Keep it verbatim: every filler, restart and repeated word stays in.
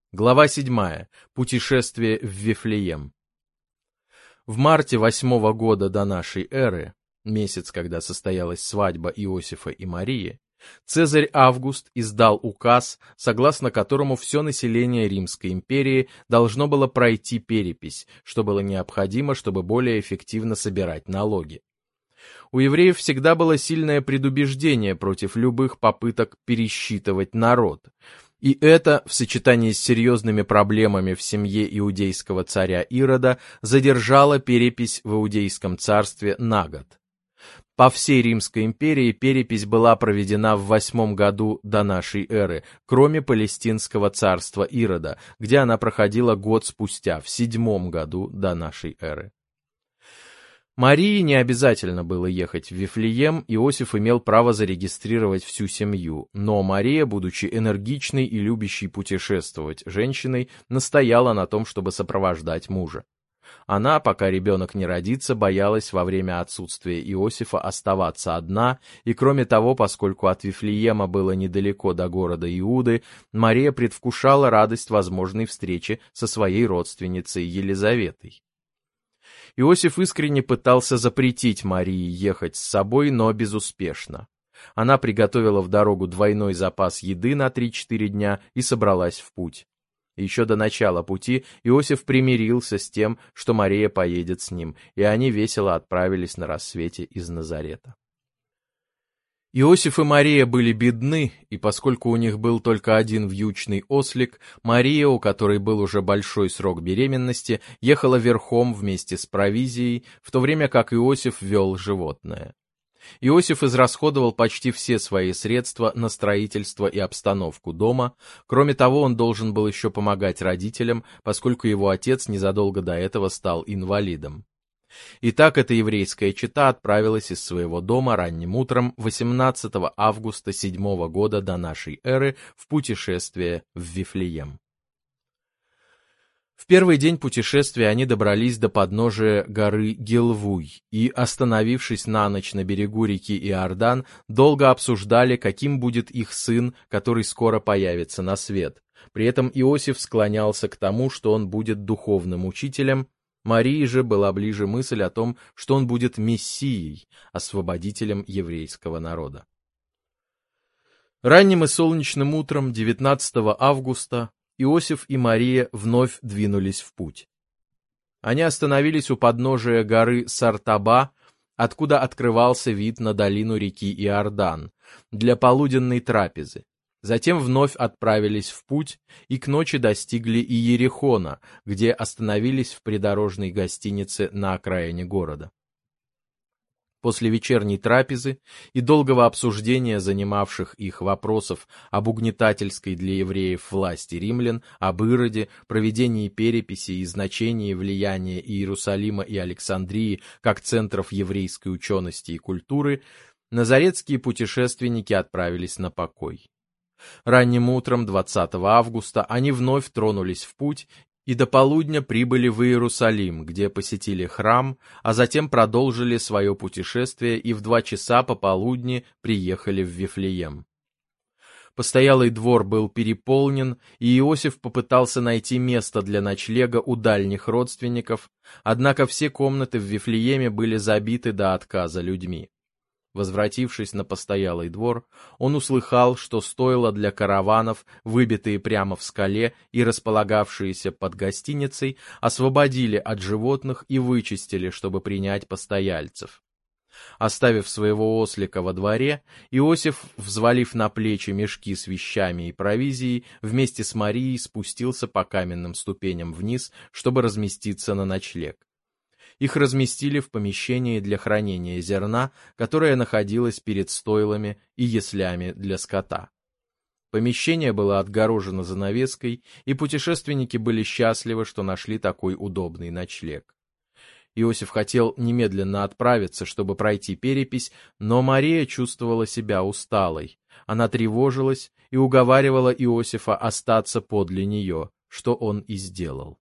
Глава седьмая. Путешествие в Вифлеем. В марте восьмого года до нашей эры, месяц, когда состоялась свадьба Иосифа и Марии, Цезарь Август издал указ, согласно которому все население Римской империи должно было пройти перепись, что было необходимо, чтобы более эффективно собирать налоги. У евреев всегда было сильное предубеждение против любых попыток пересчитывать народ. И это, в сочетании с серьезными проблемами в семье иудейского царя Ирода, задержало перепись в Иудейском царстве на год. По всей Римской империи перепись была проведена в восьмом году до нашей эры, кроме Палестинского царства Ирода, где она проходила год спустя, в седьмом году до нашей эры. Марии не обязательно было ехать в Вифлеем, Иосиф имел право зарегистрировать всю семью, но Мария, будучи энергичной и любящей путешествовать женщиной, настояла на том, чтобы сопровождать мужа. Она, пока ребенок не родится, боялась во время отсутствия Иосифа оставаться одна, и кроме того, поскольку от Вифлеема было недалеко до города Иуды, Мария предвкушала радость возможной встречи со своей родственницей Елизаветой. Иосиф искренне пытался запретить Марии ехать с собой, но безуспешно. Она приготовила в дорогу двойной запас еды на три-четыре дня и собралась в путь. Еще до начала пути Иосиф примирился с тем, что Мария поедет с ним, и они весело отправились на рассвете из Назарета. Иосиф и Мария были бедны, и поскольку у них был только один вьючный ослик, Мария, у которой был уже большой срок беременности, ехала верхом вместе с провизией, в то время как Иосиф вел животное. Иосиф израсходовал почти все свои средства на строительство и обстановку дома, кроме того, он должен был еще помогать родителям, поскольку его отец незадолго до этого стал инвалидом. Итак, эта еврейская чета отправилась из своего дома ранним утром восемнадцатого августа седьмого года до нашей эры в путешествие в Вифлеем. В первый день путешествия они добрались до подножия горы Гилвуй и, остановившись на ночь на берегу реки Иордан, долго обсуждали, каким будет их сын, который скоро появится на свет. При этом Иосиф склонялся к тому, что он будет духовным учителем. Марии же была ближе мысль о том, что он будет Мессией, освободителем еврейского народа. Ранним и солнечным утром девятнадцатого августа Иосиф и Мария вновь двинулись в путь. Они остановились у подножия горы Сартаба, откуда открывался вид на долину реки Иордан, для полуденной трапезы. Затем вновь отправились в путь и к ночи достигли Иерихона, где остановились в придорожной гостинице на окраине города. После вечерней трапезы и долгого обсуждения занимавших их вопросов об угнетательской для евреев власти римлян, об Ироде, проведении переписи и значении влияния Иерусалима и Александрии как центров еврейской учености и культуры, назаретские путешественники отправились на покой. Ранним утром двадцатого августа они вновь тронулись в путь и до полудня прибыли в Иерусалим, где посетили храм, а затем продолжили свое путешествие и в два часа пополудни приехали в Вифлеем. Постоялый двор был переполнен, и Иосиф попытался найти место для ночлега у дальних родственников, однако все комнаты в Вифлееме были забиты до отказа людьми. Возвратившись на постоялый двор, он услыхал, что стойла для караванов, выбитые прямо в скале и располагавшиеся под гостиницей, освободили от животных и вычистили, чтобы принять постояльцев. Оставив своего ослика во дворе, Иосиф, взвалив на плечи мешки с вещами и провизией, вместе с Марией спустился по каменным ступеням вниз, чтобы разместиться на ночлег. Их разместили в помещении для хранения зерна, которое находилось перед стойлами и яслями для скота. Помещение было отгорожено занавеской, и путешественники были счастливы, что нашли такой удобный ночлег. Иосиф хотел немедленно отправиться, чтобы пройти перепись, но Мария чувствовала себя усталой. Она тревожилась и уговаривала Иосифа остаться подле нее, что он и сделал.